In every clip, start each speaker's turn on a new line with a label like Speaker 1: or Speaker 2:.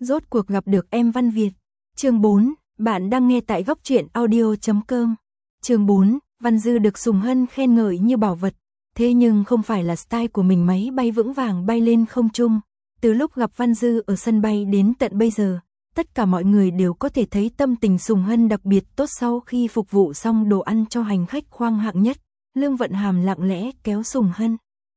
Speaker 1: Rốt cuộc gặp được em Văn Việt. Chương 4, bạn đang nghe tại góc truyện audio.com. Chương 4, Văn Dư được Sùng Hân khen ngợi như bảo vật, thế nhưng không phải là style của mình. Máy bay vững vàng bay lên không trung. Từ lúc gặp Văn Dư ở sân bay đến tận bây giờ, tất cả mọi người đều có thể thấy tâm tình Sùng Hân đặc biệt tốt. Sau khi phục vụ xong đồ ăn cho hành khách khoang hạng nhất, Lương Vận Hàm lặng lẽ kéo Sùng Hân.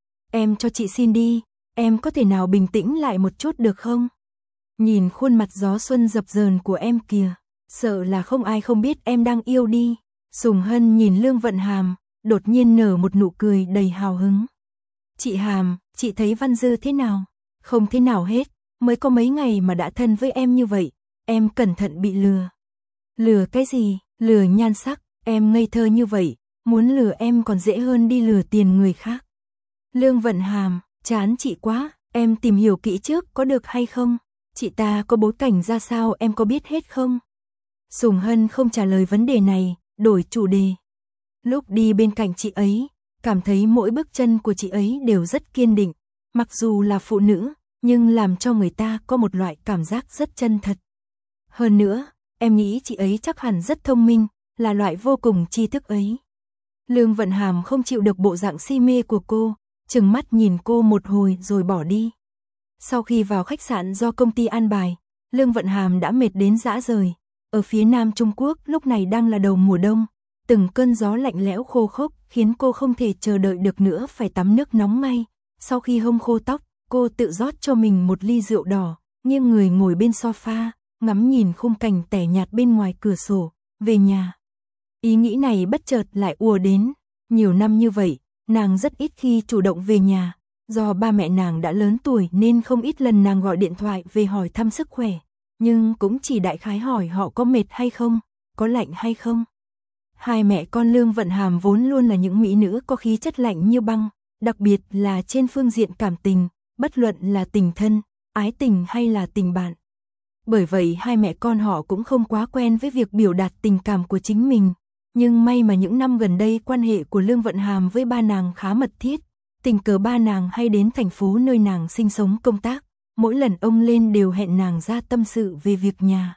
Speaker 1: Em cho chị xin đi, em có thể nào bình tĩnh lại một chút được không? Nhìn khuôn mặt gió xuân dập dờn của em kìa, sợ là không ai không biết em đang yêu đi. Sùng Hân nhìn Lương Vận Hàm, đột nhiên nở một nụ cười đầy hào hứng. Chị Hàm, chị thấy Văn Dư thế nào? Không thế nào hết, mới có mấy ngày mà đã thân với em như vậy, em cẩn thận bị lừa. Lừa cái gì? Lừa nhan sắc, em ngây thơ như vậy, muốn lừa em còn dễ hơn đi lừa tiền người khác. Lương Vận Hàm, chán chị quá, em tìm hiểu kỹ trước có được hay không? Chị ta có bối cảnh ra sao em có biết hết không? Sùng Hân không trả lời vấn đề này, đổi chủ đề. Lúc đi bên cạnh chị ấy, cảm thấy mỗi bước chân của chị ấy đều rất kiên định. Mặc dù là phụ nữ, nhưng làm cho người ta có một loại cảm giác rất chân thật. Hơn nữa, em nghĩ chị ấy chắc hẳn rất thông minh, là loại vô cùng tri thức ấy. Lương Vận Hàm không chịu được bộ dạng si mê của cô, trừng mắt nhìn cô một hồi rồi bỏ đi. Sau khi vào khách sạn do công ty an bài, Lương Vận Hàm đã mệt đến rã rời. Ở phía Nam Trung Quốc lúc này đang là đầu mùa đông, từng cơn gió lạnh lẽo khô khốc khiến cô không thể chờ đợi được nữa phải tắm nước nóng ngay. Sau khi hông khô tóc, cô tự rót cho mình một ly rượu đỏ, nghiêng người ngồi bên sofa, ngắm nhìn khung cảnh tẻ nhạt bên ngoài cửa sổ, về nhà. Ý nghĩ này bất chợt lại ùa đến, nhiều năm như vậy, nàng rất ít khi chủ động về nhà, do ba mẹ nàng đã lớn tuổi nên không ít lần nàng gọi điện thoại về hỏi thăm sức khỏe, nhưng cũng chỉ đại khái hỏi họ có mệt hay không, có lạnh hay không. Hai mẹ con Lương Vận Hàm vốn luôn là những mỹ nữ có khí chất lạnh như băng, đặc biệt là trên phương diện cảm tình, bất luận là tình thân, ái tình hay là tình bạn. Bởi vậy hai mẹ con họ cũng không quá quen với việc biểu đạt tình cảm của chính mình, nhưng may mà những năm gần đây quan hệ của Lương Vận Hàm với ba nàng khá mật thiết, tình cờ ba nàng hay đến thành phố nơi nàng sinh sống công tác, mỗi lần ông lên đều hẹn nàng ra tâm sự về việc nhà.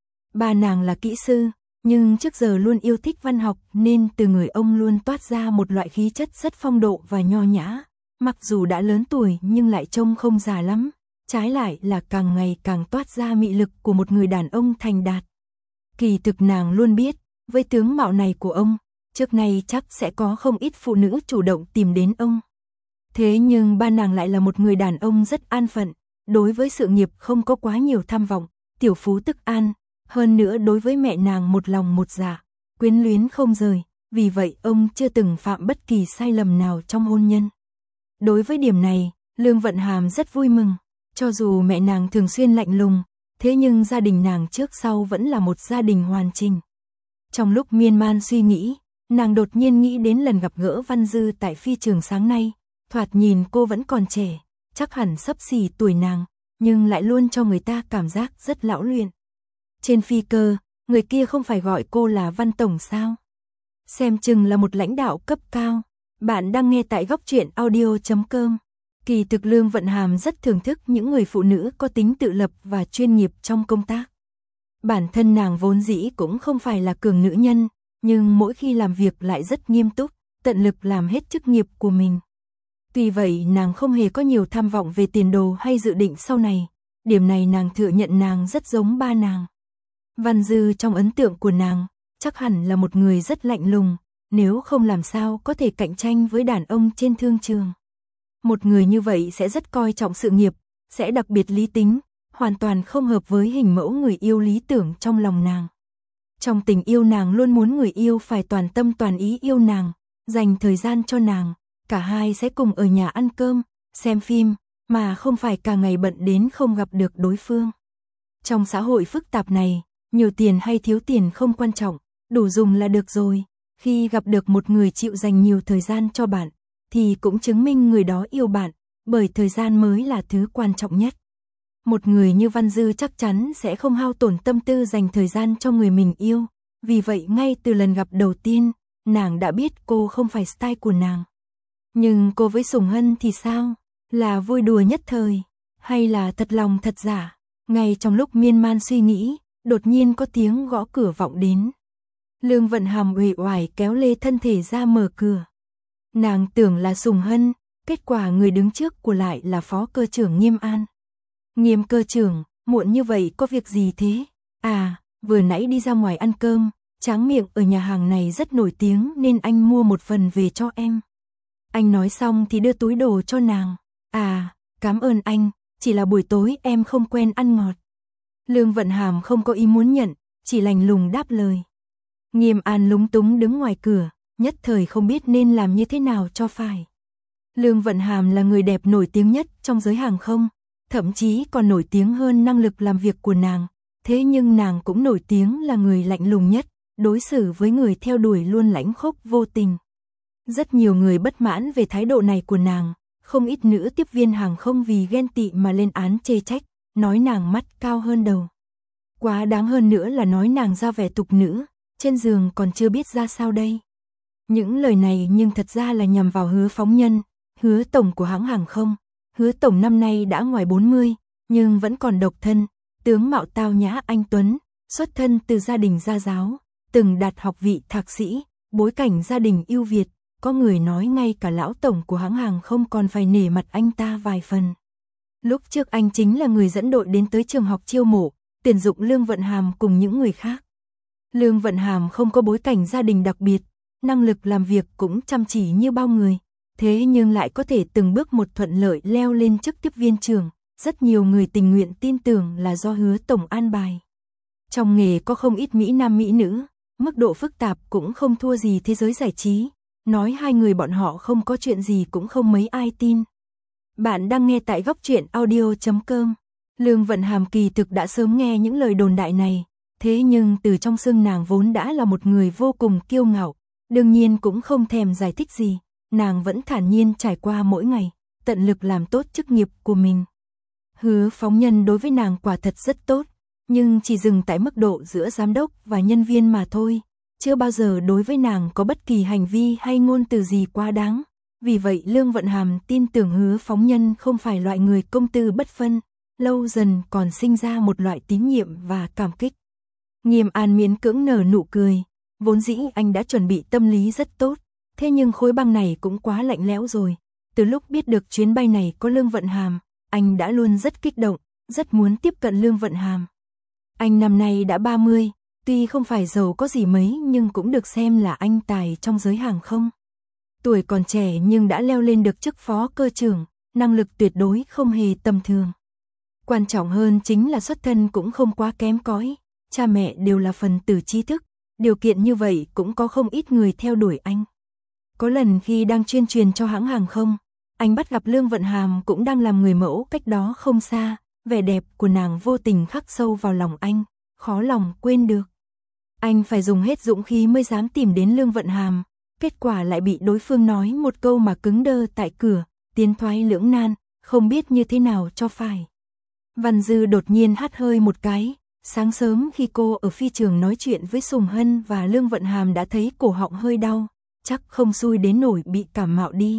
Speaker 1: Ba nàng là kỹ sư, nhưng trước giờ luôn yêu thích văn học nên từ người ông luôn toát ra một loại khí chất rất phong độ và nho nhã, mặc dù đã lớn tuổi nhưng lại trông không già lắm, trái lại là càng ngày càng toát ra mị lực của một người đàn ông thành đạt. Kỳ thực nàng luôn biết, với tướng mạo này của ông, trước nay chắc sẽ có không ít phụ nữ chủ động tìm đến ông. Thế nhưng ba nàng lại là một người đàn ông rất an phận, đối với sự nghiệp không có quá nhiều tham vọng, tiểu phú tức an, hơn nữa đối với mẹ nàng một lòng một dạ, quyến luyến không rời, vì vậy ông chưa từng phạm bất kỳ sai lầm nào trong hôn nhân. Đối với điểm này, Lương Vận Hàm rất vui mừng, cho dù mẹ nàng thường xuyên lạnh lùng, thế nhưng gia đình nàng trước sau vẫn là một gia đình hoàn chỉnh. Trong lúc miên man suy nghĩ, nàng đột nhiên nghĩ đến lần gặp gỡ Văn Dư tại phi trường sáng nay, thoạt nhìn cô vẫn còn trẻ, chắc hẳn xấp xỉ tuổi nàng, nhưng lại luôn cho người ta cảm giác rất lão luyện. Trên phi cơ, người kia không phải gọi cô là Văn Tổng sao? Xem chừng là một lãnh đạo cấp cao. Bạn đang nghe tại góc truyện audio.com. Kỳ thực Lương Vận Hàm rất thưởng thức những người phụ nữ có tính tự lập và chuyên nghiệp trong công tác. Bản thân nàng vốn dĩ cũng không phải là cường nữ nhân, nhưng mỗi khi làm việc lại rất nghiêm túc, tận lực làm hết chức nghiệp của mình. Tuy vậy nàng không hề có nhiều tham vọng về tiền đồ hay dự định sau này, điểm này nàng thừa nhận nàng rất giống ba nàng. Văn Dư trong ấn tượng của nàng, chắc hẳn là một người rất lạnh lùng, nếu không làm sao có thể cạnh tranh với đàn ông trên thương trường. Một người như vậy sẽ rất coi trọng sự nghiệp, sẽ đặc biệt lý tính, hoàn toàn không hợp với hình mẫu người yêu lý tưởng trong lòng nàng. Trong tình yêu nàng luôn muốn người yêu phải toàn tâm toàn ý yêu nàng, dành thời gian cho nàng, cả hai sẽ cùng ở nhà ăn cơm, xem phim, mà không phải cả ngày bận đến không gặp được đối phương. Trong xã hội phức tạp này, nhiều tiền hay thiếu tiền không quan trọng, đủ dùng là được rồi. Khi gặp được một người chịu dành nhiều thời gian cho bạn, thì cũng chứng minh người đó yêu bạn, bởi thời gian mới là thứ quan trọng nhất. Một người như Văn Dư chắc chắn sẽ không hao tổn tâm tư dành thời gian cho người mình yêu, vì vậy ngay từ lần gặp đầu tiên, nàng đã biết cô không phải style của nàng. Nhưng cô với Sùng Hân thì sao? Là vui đùa nhất thời, hay là thật lòng thật giả? Ngay trong lúc miên man suy nghĩ, đột nhiên có tiếng gõ cửa vọng đến. Lương Vận Hàm uể oải kéo lê thân thể ra mở cửa. Nàng tưởng là Sùng Hân, kết quả người đứng trước của lại là Phó Cơ trưởng Nghiêm An. Nghiêm cơ trưởng, muộn như vậy có việc gì thế? À, vừa nãy đi ra ngoài ăn cơm, Tráng Miệng ở nhà hàng này rất nổi tiếng nên anh mua một phần về cho em. Anh nói xong thì đưa túi đồ cho nàng. À, cảm ơn anh, chỉ là buổi tối em không quen ăn ngọt. Lương Vận Hàm không có ý muốn nhận, chỉ lạnh lùng đáp lời. Nghiêm An lúng túng đứng ngoài cửa, nhất thời không biết nên làm như thế nào cho phải. Lương Vận Hàm là người đẹp nổi tiếng nhất trong giới hàng không, thậm chí còn nổi tiếng hơn năng lực làm việc của nàng, thế nhưng nàng cũng nổi tiếng là người lạnh lùng nhất, đối xử với người theo đuổi luôn lãnh khốc vô tình. Rất nhiều người bất mãn về thái độ này của nàng, không ít nữ tiếp viên hàng không vì ghen tị mà lên án chê trách, nói nàng mắt cao hơn đầu. Quá đáng hơn nữa là nói nàng ra vẻ tục nữ, trên giường còn chưa biết ra sao đây. Những lời này nhưng thật ra là nhằm vào Hứa Phóng Nhân, Hứa tổng của hãng hàng không. Hứa tổng năm nay đã ngoài 40, nhưng vẫn còn độc thân, tướng mạo tao nhã anh tuấn, xuất thân từ gia đình gia giáo, từng đạt học vị thạc sĩ, bối cảnh gia đình ưu việt, có người nói ngay cả lão tổng của hãng hàng không còn phải nể mặt anh ta vài phần. Lúc trước anh chính là người dẫn đội đến tới trường học chiêu mộ, tuyển dụng Lương Vận Hàm cùng những người khác. Lương Vận Hàm không có bối cảnh gia đình đặc biệt, năng lực làm việc cũng chăm chỉ như bao người, thế nhưng lại có thể từng bước một thuận lợi leo lên chức tiếp viên trưởng, rất nhiều người tình nguyện tin tưởng là do Hứa tổng an bài. Trong nghề có không ít mỹ nam mỹ nữ, mức độ phức tạp cũng không thua gì thế giới giải trí, nói hai người bọn họ không có chuyện gì cũng không mấy ai tin. Bạn đang nghe tại Góc Truyện Audio.com. Lương Vận Hàm kỳ thực đã sớm nghe những lời đồn đại này, thế nhưng từ trong xương nàng vốn đã là một người vô cùng kiêu ngạo, đương nhiên cũng không thèm giải thích gì, nàng vẫn thản nhiên trải qua mỗi ngày, tận lực làm tốt chức nghiệp của mình. Hứa Phóng Nhân đối với nàng quả thật rất tốt, nhưng chỉ dừng tại mức độ giữa giám đốc và nhân viên mà thôi, chưa bao giờ đối với nàng có bất kỳ hành vi hay ngôn từ gì quá đáng. Vì vậy Lương Vận Hàm tin tưởng Hứa Phóng Nhân không phải loại người công tư bất phân, lâu dần còn sinh ra một loại tín nhiệm và cảm kích. Nghiêm An miễn cưỡng nở nụ cười, vốn dĩ anh đã chuẩn bị tâm lý rất tốt, thế nhưng khối băng này cũng quá lạnh lẽo rồi. Từ lúc biết được chuyến bay này có Lương Vận Hàm, anh đã luôn rất kích động, rất muốn tiếp cận Lương Vận Hàm. Anh năm nay đã 30, tuy không phải giàu có gì mấy nhưng cũng được xem là anh tài trong giới hàng không. Tuổi còn trẻ nhưng đã leo lên được chức phó cơ trưởng, năng lực tuyệt đối không hề tầm thường. Quan trọng hơn chính là xuất thân cũng không quá kém cỏi, cha mẹ đều là phần tử trí thức, điều kiện như vậy cũng có không ít người theo đuổi anh. Có lần khi đang chuyên truyền cho hãng hàng không, anh bắt gặp Lương Vận Hàm cũng đang làm người mẫu cách đó không xa, vẻ đẹp của nàng vô tình khắc sâu vào lòng anh, khó lòng quên được. Anh phải dùng hết dũng khí mới dám tìm đến Lương Vận Hàm, kết quả lại bị đối phương nói một câu mà cứng đơ tại cửa, tiến thoái lưỡng nan, không biết như thế nào cho phải. Văn Dư đột nhiên hắt hơi một cái, sáng sớm khi cô ở phi trường nói chuyện với Sùng Hân và Lương Vận Hàm đã thấy cổ họng hơi đau, chắc không xui đến nổi bị cảm mạo đi.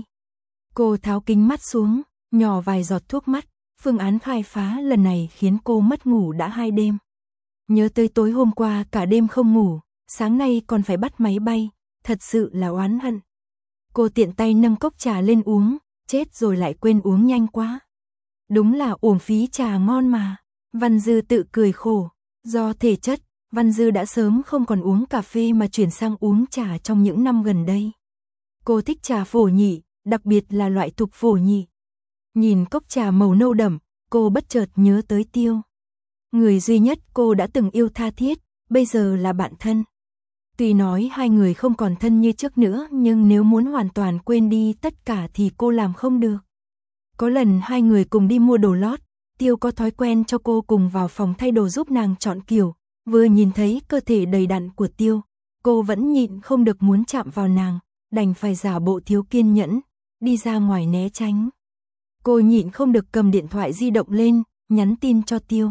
Speaker 1: Cô tháo kính mắt xuống, nhỏ vài giọt thuốc mắt, phương án khai phá lần này khiến cô mất ngủ đã 2 đêm. Nhớ tới tối hôm qua cả đêm không ngủ, sáng nay còn phải bắt máy bay, thật sự là oán hận. Cô tiện tay nâng cốc trà lên uống, chết rồi lại quên uống nhanh quá. Đúng là uổng phí trà ngon mà. Văn Dư tự cười khổ, do thể chất, Văn Dư đã sớm không còn uống cà phê mà chuyển sang uống trà trong những năm gần đây. Cô thích trà phổ nhị, đặc biệt là loại thục phổ nhị. Nhìn cốc trà màu nâu đậm, cô bất chợt nhớ tới Tiêu. Người duy nhất cô đã từng yêu tha thiết, bây giờ là bạn thân. Tuy nói hai người không còn thân như trước nữa nhưng nếu muốn hoàn toàn quên đi tất cả thì cô làm không được. Có lần hai người cùng đi mua đồ lót, Tiêu có thói quen cho cô cùng vào phòng thay đồ giúp nàng chọn kiểu, vừa nhìn thấy cơ thể đầy đặn của Tiêu, cô vẫn nhịn không được muốn chạm vào nàng, đành phải giả bộ thiếu kiên nhẫn, đi ra ngoài né tránh. Cô nhịn không được cầm điện thoại di động lên, nhắn tin cho Tiêu.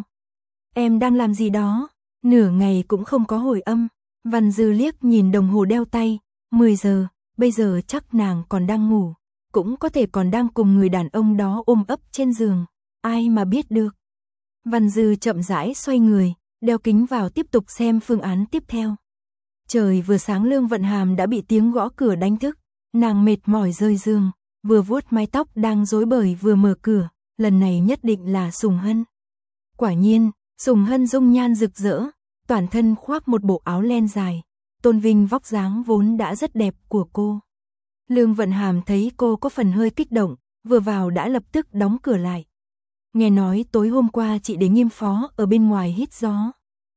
Speaker 1: Em đang làm gì đó? Nửa ngày cũng không có hồi âm. Văn Dư liếc nhìn đồng hồ đeo tay, 10 giờ, bây giờ chắc nàng còn đang ngủ, cũng có thể còn đang cùng người đàn ông đó ôm ấp trên giường, ai mà biết được. Văn Dư chậm rãi xoay người, đeo kính vào tiếp tục xem phương án tiếp theo. Trời vừa sáng Lương Vận Hàm đã bị tiếng gõ cửa đánh thức, nàng mệt mỏi rơi giường, vừa vuốt mái tóc đang rối bời vừa mở cửa, lần này nhất định là Sùng Hân. Quả nhiên, Sùng Hân dung nhan rực rỡ, toàn thân khoác một bộ áo len dài, tôn vinh vóc dáng vốn đã rất đẹp của cô. Lương Vận Hàm thấy cô có phần hơi kích động, vừa vào đã lập tức đóng cửa lại. Nghe nói tối hôm qua chị để Nghiêm Phó ở bên ngoài hít gió.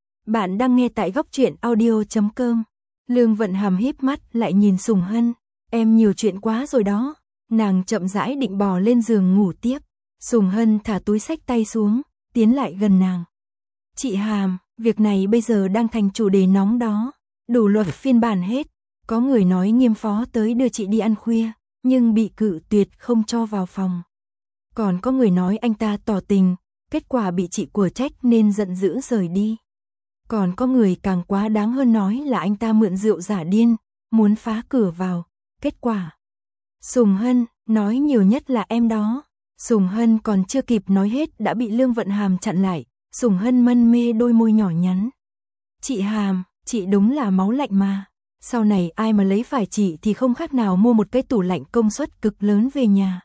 Speaker 1: Bạn đang nghe tại góc truyện audio.com. Lương Vận Hàm híp mắt lại nhìn Sùng Hân, em nhiều chuyện quá rồi đó. Nàng chậm rãi định bò lên giường ngủ tiếp. Sùng Hân thả túi xách tay xuống, tiến lại gần nàng. Chị Hàm, việc này bây giờ đang thành chủ đề nóng đó, đủ loại phiên bản hết. Có người nói Nghiêm Phó tới đưa chị đi ăn khuya, nhưng bị cự tuyệt không cho vào phòng. Còn có người nói anh ta tỏ tình, kết quả bị chị của trách nên giận dữ rời đi. Còn có người càng quá đáng hơn nói là anh ta mượn rượu giả điên, muốn phá cửa vào, kết quả. Sùng Hân, nói nhiều nhất là em đó. Sùng Hân còn chưa kịp nói hết đã bị Lương Vận Hàm chặn lại. Sùng Hân mân mê đôi môi nhỏ nhắn. Chị Hàm, chị đúng là máu lạnh mà. Sau này ai mà lấy phải chị thì không khác nào mua một cái tủ lạnh công suất cực lớn về nhà.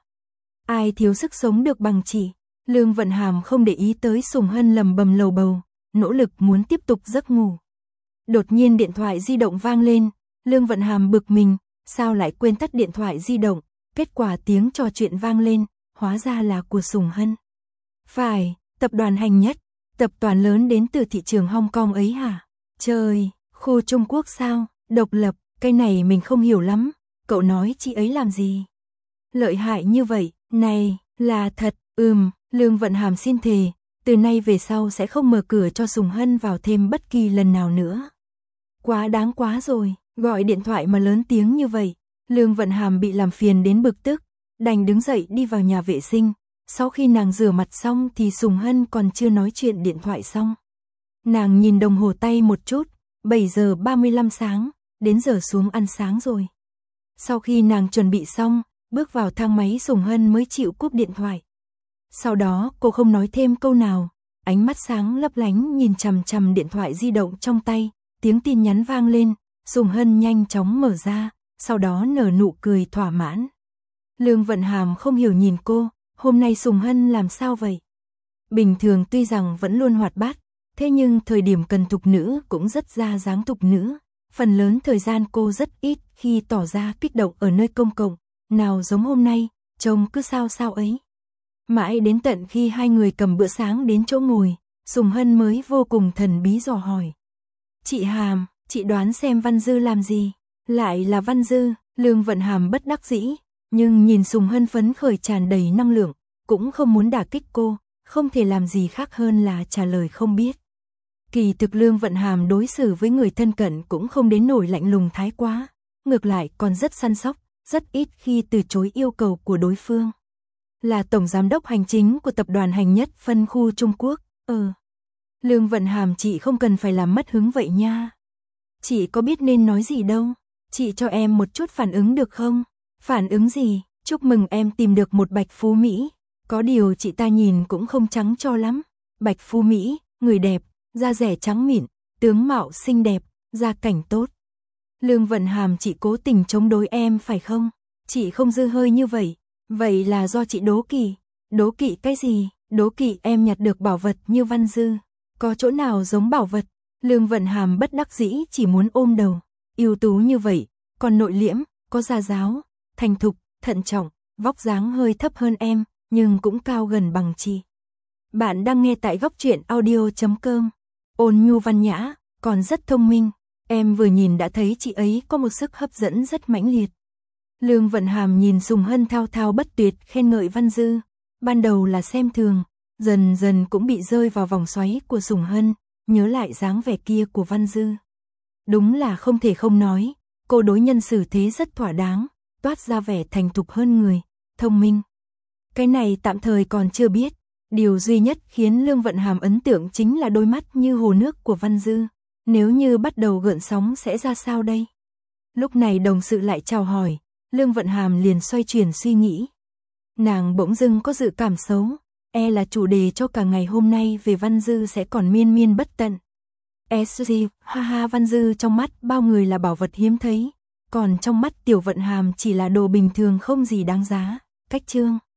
Speaker 1: Ai thiếu sức sống được bằng chị. Lương Vận Hàm không để ý tới Sùng Hân lầm bầm lầu bầu, nỗ lực muốn tiếp tục giấc ngủ. Đột nhiên điện thoại di động vang lên, Lương Vận Hàm bực mình, sao lại quên tắt điện thoại di động, kết quả tiếng trò chuyện vang lên, hóa ra là của Sùng Hân. Phải, tập đoàn Hành Nhất, tập đoàn lớn đến từ thị trường Hong Kong ấy hả? Trời, khu Trung Quốc sao, độc lập, cái này mình không hiểu lắm, cậu nói chị ấy làm gì? Lợi hại như vậy, này, là thật, Lương Vận Hàm xin thề, từ nay về sau sẽ không mở cửa cho Sùng Hân vào thêm bất kỳ lần nào nữa. Quá đáng quá rồi, gọi điện thoại mà lớn tiếng như vậy, Lương Vận Hàm bị làm phiền đến bực tức, đành đứng dậy đi vào nhà vệ sinh. Sau khi nàng rửa mặt xong thì Sùng Hân còn chưa nói chuyện điện thoại xong. Nàng nhìn đồng hồ tay một chút, 7 giờ 35 sáng, đến giờ xuống ăn sáng rồi. Sau khi nàng chuẩn bị xong, bước vào thang máy Sùng Hân mới chịu cúp điện thoại. Sau đó cô không nói thêm câu nào, ánh mắt sáng lấp lánh nhìn chằm chằm điện thoại di động trong tay, tiếng tin nhắn vang lên, Sùng Hân nhanh chóng mở ra, sau đó nở nụ cười thỏa mãn. Lương Vận Hàm không hiểu nhìn cô, hôm nay Sùng Hân làm sao vậy? Bình thường tuy rằng vẫn luôn hoạt bát, thế nhưng thời điểm cần thục nữ cũng rất ra dáng thục nữ, phần lớn thời gian cô rất ít khi tỏ ra kích động ở nơi công cộng, nào giống hôm nay, trông cứ sao sao ấy. Mãi đến tận khi hai người cầm bữa sáng đến chỗ ngồi, Sùng Hân mới vô cùng thần bí dò hỏi. Chị Hàm, chị đoán xem Văn Dư làm gì? Lại là Văn Dư, Lương Vận Hàm bất đắc dĩ, nhưng nhìn Sùng Hân phấn khởi tràn đầy năng lượng, cũng không muốn đả kích cô, không thể làm gì khác hơn là trả lời không biết. Kỳ thực Lương Vận Hàm đối xử với người thân cận cũng không đến nổi lạnh lùng thái quá, ngược lại còn rất săn sóc, rất ít khi từ chối yêu cầu của đối phương. Là tổng giám đốc hành chính của tập đoàn Hành Nhất phân khu Trung Quốc. Lương Vận Hàm, chị không cần phải làm mất hứng vậy nha. Chị có biết nên nói gì đâu. Chị cho em một chút phản ứng được không? Phản ứng gì? Chúc mừng em tìm được một bạch phú Mỹ. Có điều chị ta nhìn cũng không trắng cho lắm. Bạch phú Mỹ, người đẹp, da rẻ trắng mịn, tướng mạo xinh đẹp, gia cảnh tốt. Lương Vận Hàm, chị cố tình chống đối em phải không? Chị không dư hơi như vậy. Vậy là do chị đố kỵ. Đố kỵ cái gì? Đố kỵ em nhặt được bảo vật như Văn Dư. Có chỗ nào giống bảo vật? Lương Vận Hàm bất đắc dĩ chỉ muốn ôm đầu. Ưu tú như vậy, còn nội liễm, có gia giáo, thành thục, thận trọng, vóc dáng hơi thấp hơn em, nhưng cũng cao gần bằng chị. Bạn đang nghe tại góc truyện audio.com. Ôn nhu văn nhã, còn rất thông minh. Em vừa nhìn đã thấy chị ấy có một sức hấp dẫn rất mãnh liệt. Lương Vận Hàm nhìn Sùng Hân thao thao bất tuyệt khen ngợi Văn Dư. Ban đầu là xem thường, dần dần cũng bị rơi vào vòng xoáy của Sùng Hân, nhớ lại dáng vẻ kia của Văn Dư. Đúng là không thể không nói, cô đối nhân xử thế rất thỏa đáng, toát ra vẻ thành thục hơn người, thông minh. Cái này tạm thời còn chưa biết, điều duy nhất khiến Lương Vận Hàm ấn tượng chính là đôi mắt như hồ nước của Văn Dư. Nếu như bắt đầu gợn sóng sẽ ra sao đây? Lúc này đồng sự lại chào hỏi, Lương Vận Hàm liền xoay chuyển suy nghĩ. Nàng bỗng dưng có dự cảm xấu, E là chủ đề cho cả ngày hôm nay về Văn Dư sẽ còn miên miên bất tận. SG, haha, Văn Dư trong mắt bao người là bảo vật hiếm thấy, còn trong mắt Tiểu Vận Hàm chỉ là đồ bình thường không gì đáng giá. Cách chương